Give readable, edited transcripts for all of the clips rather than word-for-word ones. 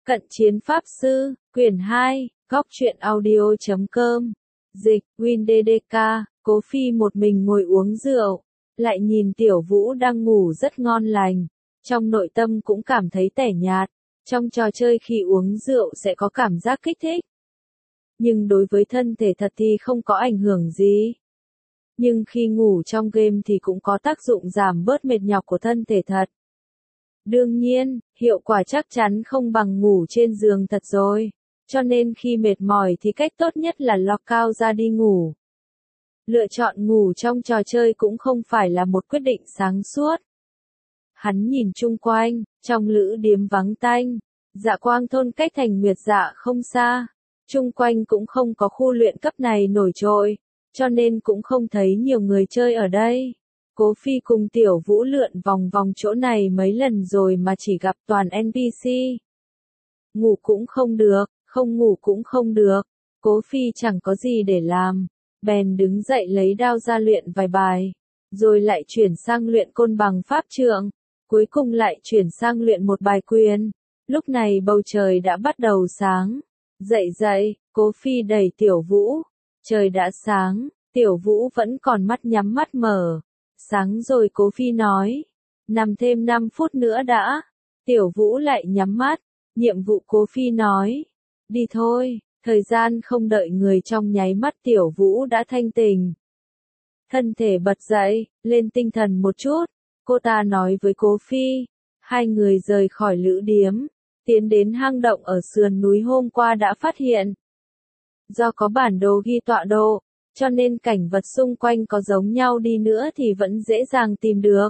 Cận chiến pháp sư, quyển 2, góc truyện audio.com. Dịch, WinDDK, Cố Phi một mình ngồi uống rượu, lại nhìn Tiểu Vũ đang ngủ rất ngon lành, trong nội tâm cũng cảm thấy tẻ nhạt. Trong trò chơi khi uống rượu sẽ có cảm giác kích thích, nhưng đối với thân thể thật thì không có ảnh hưởng gì. Nhưng khi ngủ trong game thì cũng có tác dụng giảm bớt mệt nhọc của thân thể thật. Đương nhiên, hiệu quả chắc chắn không bằng ngủ trên giường thật rồi. Cho nên khi mệt mỏi thì cách tốt nhất là lock out ra đi ngủ. Lựa chọn ngủ trong trò chơi cũng không phải là một quyết định sáng suốt. Hắn nhìn chung quanh, trong lữ điếm vắng tanh, Dạ Quang thôn cách thành Nguyệt Dạ không xa. Chung quanh cũng không có khu luyện cấp này nổi trội, cho nên cũng không thấy nhiều người chơi ở đây. Cố Phi cùng Tiểu Vũ lượn vòng vòng chỗ này mấy lần rồi mà chỉ gặp toàn NPC. Ngủ cũng không được, không ngủ cũng không được. Cố Phi chẳng có gì để làm, bèn đứng dậy lấy đao ra luyện vài bài, rồi lại chuyển sang luyện côn bằng pháp trượng, cuối cùng lại chuyển sang luyện một bài quyền. Lúc này bầu trời đã bắt đầu sáng. Dậy, Cố Phi đẩy Tiểu Vũ. Trời đã sáng, Tiểu Vũ vẫn còn mắt nhắm mắt mở. Sáng rồi Cố Phi nói, nằm thêm 5 phút nữa đã. Tiểu Vũ lại nhắm mắt. Nhiệm vụ Cố Phi nói, đi thôi. Thời gian không đợi người trong nháy mắt Tiểu Vũ đã thanh tỉnh. Thân thể bật dậy, lên tinh thần một chút. Cô ta nói với Cố Phi. Hai người rời khỏi lữ điếm, tiến đến hang động ở sườn núi hôm qua đã phát hiện. Do có bản đồ ghi tọa độ, cho nên cảnh vật xung quanh có giống nhau đi nữa thì vẫn dễ dàng tìm được.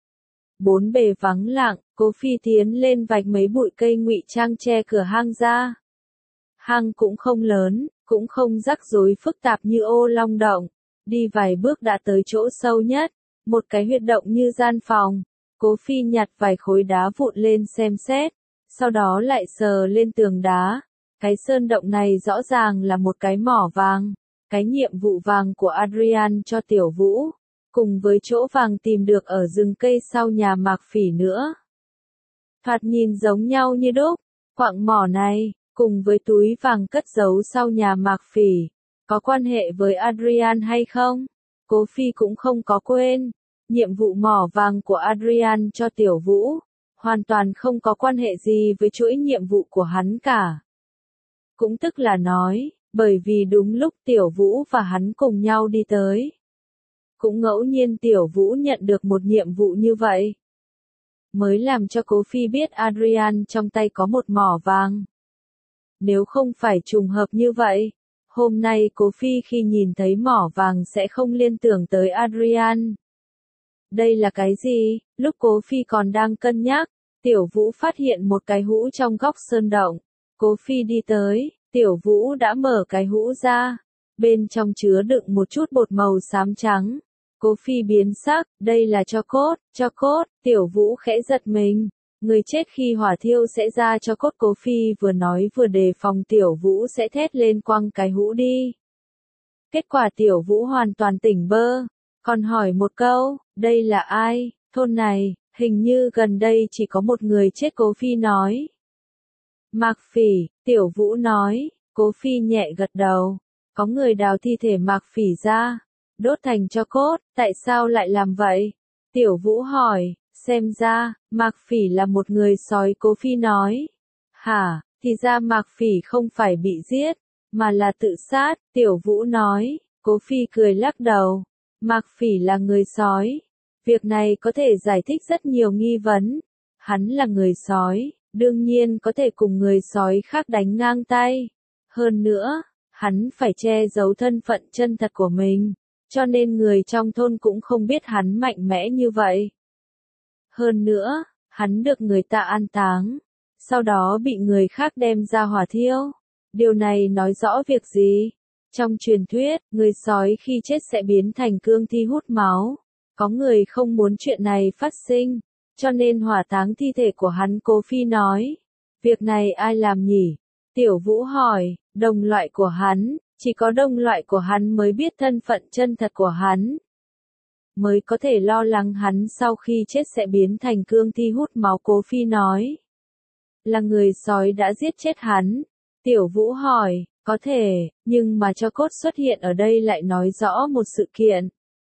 Bốn bề vắng lặng, Cố Phi tiến lên vạch mấy bụi cây ngụy trang che cửa hang ra. Hang cũng không lớn, cũng không rắc rối phức tạp như Ô Long động. Đi vài bước đã tới chỗ sâu nhất, một cái huyệt động như gian phòng. Cố Phi nhặt vài khối đá vụn lên xem xét, sau đó lại sờ lên tường đá. Cái sơn động này rõ ràng là một cái mỏ vàng, cái nhiệm vụ vàng của Adrian cho Tiểu Vũ, cùng với chỗ vàng tìm được ở rừng cây sau nhà Mạc Phỉ nữa. Thoạt nhìn giống nhau như đúc, quặng mỏ này, cùng với túi vàng cất giấu sau nhà Mạc Phỉ, có quan hệ với Adrian hay không? Cố Phi cũng không có quên, nhiệm vụ mỏ vàng của Adrian cho Tiểu Vũ, hoàn toàn không có quan hệ gì với chuỗi nhiệm vụ của hắn cả. Cũng tức là nói, bởi vì đúng lúc Tiểu Vũ và hắn cùng nhau đi tới. Cũng ngẫu nhiên Tiểu Vũ nhận được một nhiệm vụ như vậy, mới làm cho Cố Phi biết Adrian trong tay có một mỏ vàng. Nếu không phải trùng hợp như vậy, hôm nay Cố Phi khi nhìn thấy mỏ vàng sẽ không liên tưởng tới Adrian. Đây là cái gì? Lúc Cố Phi còn đang cân nhắc, Tiểu Vũ phát hiện một cái hũ trong góc sơn động. Cố Phi đi tới, Tiểu Vũ đã mở cái hũ ra. Bên trong chứa đựng một chút bột màu xám trắng. Cố Phi biến sắc, đây là tro cốt, Tiểu Vũ khẽ giật mình. Người chết khi hỏa thiêu sẽ ra tro cốt. Cố Phi vừa nói vừa đề phòng Tiểu Vũ sẽ thét lên quăng cái hũ đi. Kết quả Tiểu Vũ hoàn toàn tỉnh bơ, còn hỏi một câu, đây là ai? Thôn này, hình như gần đây chỉ có một người chết. Cố Phi nói. Mạc Phỉ, Tiểu Vũ nói. Cố Phi nhẹ gật đầu. Có người đào thi thể Mạc Phỉ ra, đốt thành tro cốt, tại sao lại làm vậy? Tiểu Vũ hỏi, xem ra, Mạc Phỉ là một người sói. Cố Phi nói. Hả, thì ra Mạc Phỉ không phải bị giết, mà là tự sát. Tiểu Vũ nói. Cố Phi cười lắc đầu. Mạc Phỉ là người sói. Việc này có thể giải thích rất nhiều nghi vấn. Hắn là người sói, đương nhiên có thể cùng người sói khác đánh ngang tay. Hơn nữa, hắn phải che giấu thân phận chân thật của mình, cho nên người trong thôn cũng không biết hắn mạnh mẽ như vậy. Hơn nữa, hắn được người ta an táng, sau đó bị người khác đem ra hỏa thiêu. Điều này nói rõ việc gì? Trong truyền thuyết, người sói khi chết sẽ biến thành cương thi hút máu. Có người không muốn chuyện này phát sinh, cho nên hỏa táng thi thể của hắn. Cố Phi nói. Việc này ai làm nhỉ? Tiểu Vũ hỏi. Đồng loại của hắn, chỉ có đồng loại của hắn mới biết thân phận chân thật của hắn, mới có thể lo lắng hắn sau khi chết sẽ biến thành cương thi hút máu. Cố Phi nói. Là người sói đã giết chết hắn. Tiểu Vũ hỏi, có thể, nhưng mà cho cốt xuất hiện ở đây lại nói rõ một sự kiện.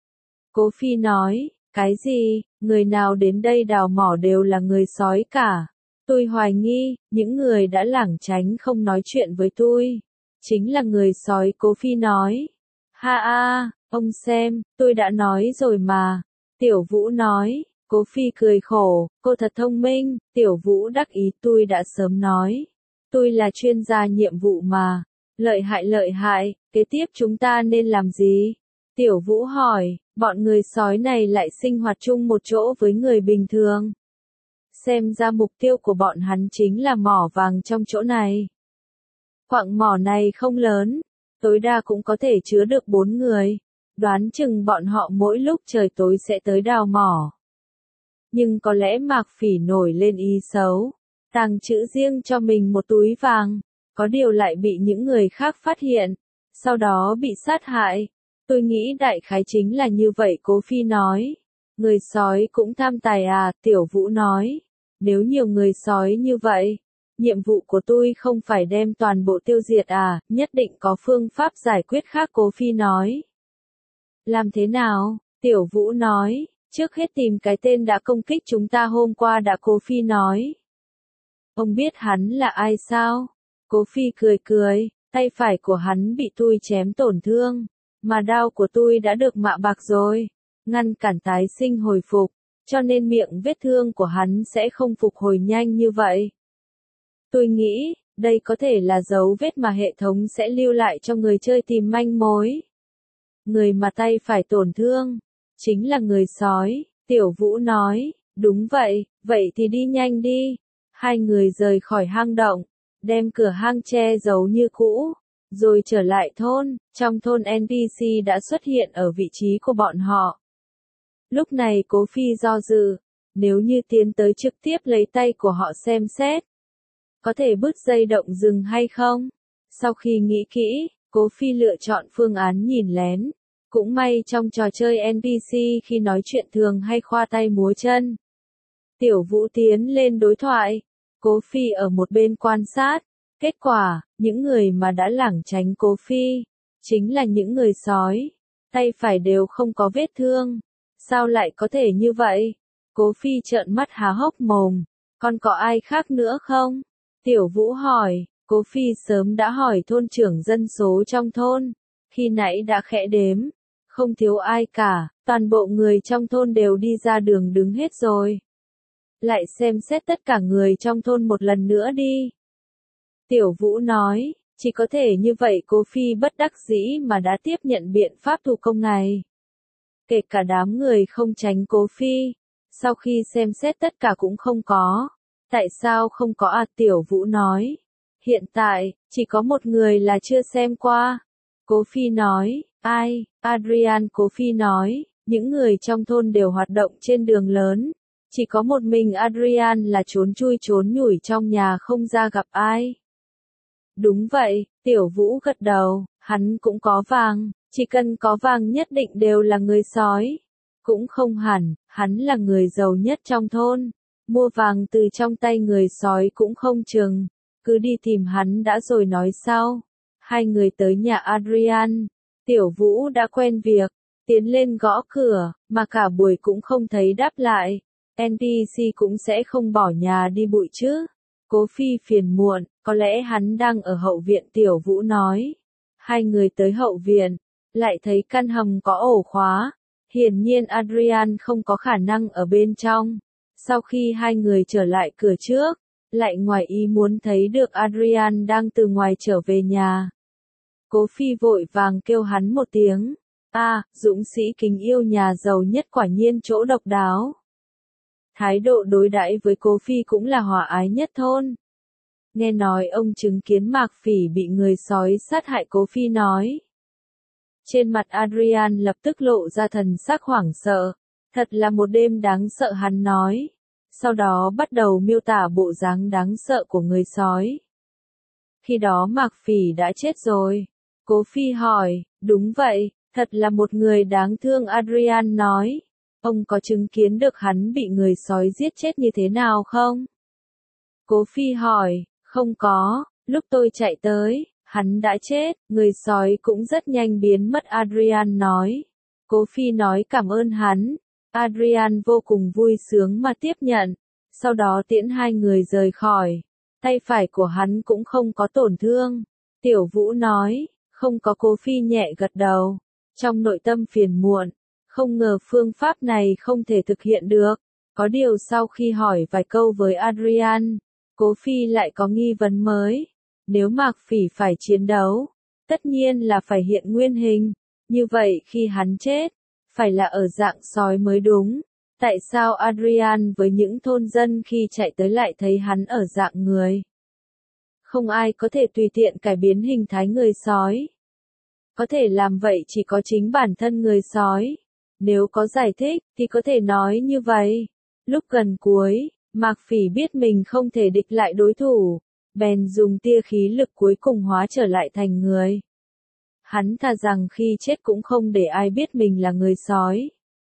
Cố Phi nói, cái gì, người nào đến đây đào mỏ đều là người sói cả. Tôi hoài nghi, những người đã lảng tránh không nói chuyện với tôi. Chính là người sói, Cố Phi nói. Ha a, ông xem, tôi đã nói rồi mà. Tiểu Vũ nói. Cố Phi cười khổ, cô thật thông minh. Tiểu Vũ đắc ý, tôi đã sớm nói. Tôi là chuyên gia nhiệm vụ mà. Lợi hại, kế tiếp chúng ta nên làm gì? Tiểu Vũ hỏi, bọn người sói này lại sinh hoạt chung một chỗ với người bình thường. Xem ra mục tiêu của bọn hắn chính là mỏ vàng trong chỗ này. Quặng mỏ này không lớn, tối đa cũng có thể chứa được 4 người. Đoán chừng bọn họ mỗi lúc trời tối sẽ tới đào mỏ. Nhưng có lẽ Mạc Phỉ nổi lên ý xấu, tàng trữ riêng cho mình một túi vàng, có điều lại bị những người khác phát hiện, sau đó bị sát hại. Tôi nghĩ đại khái chính là như vậy, Cố Phi nói. Người sói cũng tham tài à, Tiểu Vũ nói. Nếu nhiều người sói như vậy, nhiệm vụ của tôi không phải đem toàn bộ tiêu diệt à, nhất định có phương pháp giải quyết khác, Cố Phi nói. Làm thế nào? Tiểu Vũ nói, trước hết tìm cái tên đã công kích chúng ta hôm qua đã, Cố Phi nói. Ông biết hắn là ai sao? Cố Phi cười, tay phải của hắn bị tôi chém tổn thương, mà đao của tôi đã được mạ bạc rồi, ngăn cản tái sinh hồi phục, cho nên miệng vết thương của hắn sẽ không phục hồi nhanh như vậy. Tôi nghĩ, đây có thể là dấu vết mà hệ thống sẽ lưu lại cho người chơi tìm manh mối. Người mà tay phải tổn thương, chính là người sói, Tiểu Vũ nói, đúng vậy, vậy thì đi nhanh đi. Hai người rời khỏi hang động, đem cửa hang che giấu như cũ, rồi trở lại thôn. Trong thôn NPC đã xuất hiện ở vị trí của bọn họ. Lúc này Cố Phi do dự, nếu như tiến tới trực tiếp lấy tay của họ xem xét, có thể bứt dây động rừng hay không? Sau khi nghĩ kỹ, Cố Phi lựa chọn phương án nhìn lén. Cũng may trong trò chơi NPC khi nói chuyện thường hay khoa tay múa chân. Tiểu Vũ tiến lên đối thoại, Cố Phi ở một bên quan sát. Kết quả, những người mà đã lảng tránh Cố Phi, chính là những người sói. Tay phải đều không có vết thương. Sao lại có thể như vậy? Cố Phi trợn mắt há hốc mồm. Còn có ai khác nữa không? Tiểu Vũ hỏi. Cố Phi sớm đã hỏi thôn trưởng dân số trong thôn. Khi nãy đã khẽ đếm. Không thiếu ai cả, toàn bộ người trong thôn đều đi ra đường đứng hết rồi. Lại xem xét tất cả người trong thôn một lần nữa đi. Tiểu Vũ nói, chỉ có thể như vậy, Cố Phi bất đắc dĩ mà đã tiếp nhận biện pháp thủ công này. Kể cả đám người không tránh Cố Phi, sau khi xem xét tất cả cũng không có. Tại sao không có à, Tiểu Vũ nói. Hiện tại, chỉ có một người là chưa xem qua. Cố Phi nói, ai? Adrian. Cố Phi nói, những người trong thôn đều hoạt động trên đường lớn. Chỉ có một mình Adrian là trốn chui trốn nhủi trong nhà không ra gặp ai. Đúng vậy, Tiểu Vũ gật đầu, hắn cũng có vàng, chỉ cần có vàng nhất định đều là người sói. Cũng không hẳn, hắn là người giàu nhất trong thôn. Mua vàng từ trong tay người sói cũng không chừng. Cứ đi tìm hắn đã rồi nói sau. Hai người tới nhà Adrian. Tiểu Vũ đã quen việc, tiến lên gõ cửa, mà cả buổi cũng không thấy đáp lại. NPC cũng sẽ không bỏ nhà đi bụi chứ. Cố Phi phiền muộn, có lẽ hắn đang ở hậu viện, Tiểu Vũ nói. Hai người tới hậu viện, lại thấy căn hầm có ổ khóa. Hiển nhiên Adrian không có khả năng ở bên trong. Sau khi hai người trở lại cửa trước, lại ngoài ý muốn thấy được Adrian đang từ ngoài trở về nhà. Cố Phi vội vàng kêu hắn một tiếng. Dũng sĩ kính yêu nhà giàu nhất quả nhiên chỗ độc đáo. Thái độ đối đãi với Cố Phi cũng là hòa ái nhất thôn. Nghe nói ông chứng kiến Mạc Phỉ bị người sói sát hại, Cố Phi nói. Trên mặt Adrian lập tức lộ ra thần sắc hoảng sợ. Thật là một đêm đáng sợ, hắn nói. Sau đó bắt đầu miêu tả bộ dáng đáng sợ của người sói. Khi đó Mạc Phỉ đã chết rồi. Cố Phi hỏi, đúng vậy, thật là một người đáng thương, Adrian nói. Ông có chứng kiến được hắn bị người sói giết chết như thế nào không? Cố Phi hỏi, không có, lúc tôi chạy tới, hắn đã chết, người sói cũng rất nhanh biến mất Adrian nói. Cố Phi nói cảm ơn hắn, Adrian vô cùng vui sướng mà tiếp nhận, sau đó tiễn hai người rời khỏi, tay phải của hắn cũng không có tổn thương. Tiểu Vũ nói, không có. Cố Phi nhẹ gật đầu, trong nội tâm phiền muộn, không ngờ phương pháp này không thể thực hiện được. Có điều sau khi hỏi vài câu với Adrian, Cố Phi lại có nghi vấn mới. Nếu Mạc Phỉ phải chiến đấu, tất nhiên là phải hiện nguyên hình, như vậy khi hắn chết, phải là ở dạng sói mới đúng. Tại sao Adrian với những thôn dân khi chạy tới lại thấy hắn ở dạng người? Không ai có thể tùy tiện cải biến hình thái người sói. Có thể làm vậy chỉ có chính bản thân người sói. Nếu có giải thích thì có thể nói như vậy. Lúc gần cuối, Mạc Phỉ biết mình không thể địch lại đối thủ, bèn dùng tia khí lực cuối cùng hóa trở lại thành người. Hắn thà rằng khi chết cũng không để ai biết mình là người sói.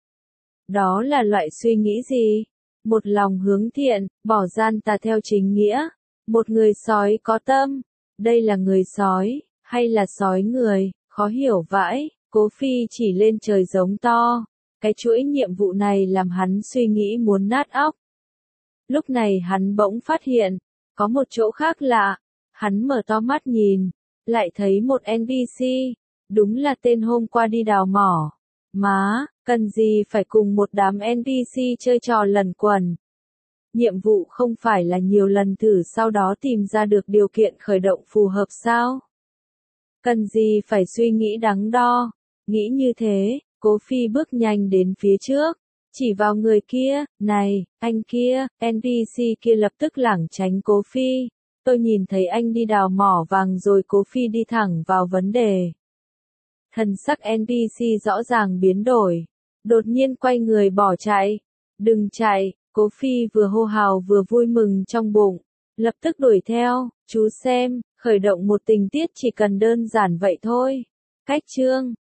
Đó là loại suy nghĩ gì? Một lòng hướng thiện, bỏ gian tà theo chính nghĩa. Một người sói có tâm. Đây là người sói, hay là sói người, khó hiểu vãi. Cố Phi chỉ lên trời giống to. Cái chuỗi nhiệm vụ này làm hắn suy nghĩ muốn nát óc. Lúc này hắn bỗng phát hiện, có một chỗ khác lạ. Hắn mở to mắt nhìn, lại thấy một NPC. Đúng là tên hôm qua đi đào mỏ. Má, cần gì phải cùng một đám NPC chơi trò lẩn quẩn. Nhiệm vụ không phải là nhiều lần thử sau đó tìm ra được điều kiện khởi động phù hợp sao? Cần gì phải suy nghĩ đắn đo. Nghĩ như thế, Cố Phi bước nhanh đến phía trước, chỉ vào người kia. Này, anh kia. NPC kia lập tức lảng tránh Cố Phi. Tôi nhìn thấy anh đi đào mỏ vàng rồi. Cố Phi đi thẳng vào vấn đề. Thần sắc NPC rõ ràng biến đổi, đột nhiên quay người bỏ chạy. Đừng chạy. Cố Phi vừa hô hào vừa vui mừng trong bụng, lập tức đuổi theo. Chú xem, khởi động một tình tiết chỉ cần đơn giản vậy thôi. Cách chương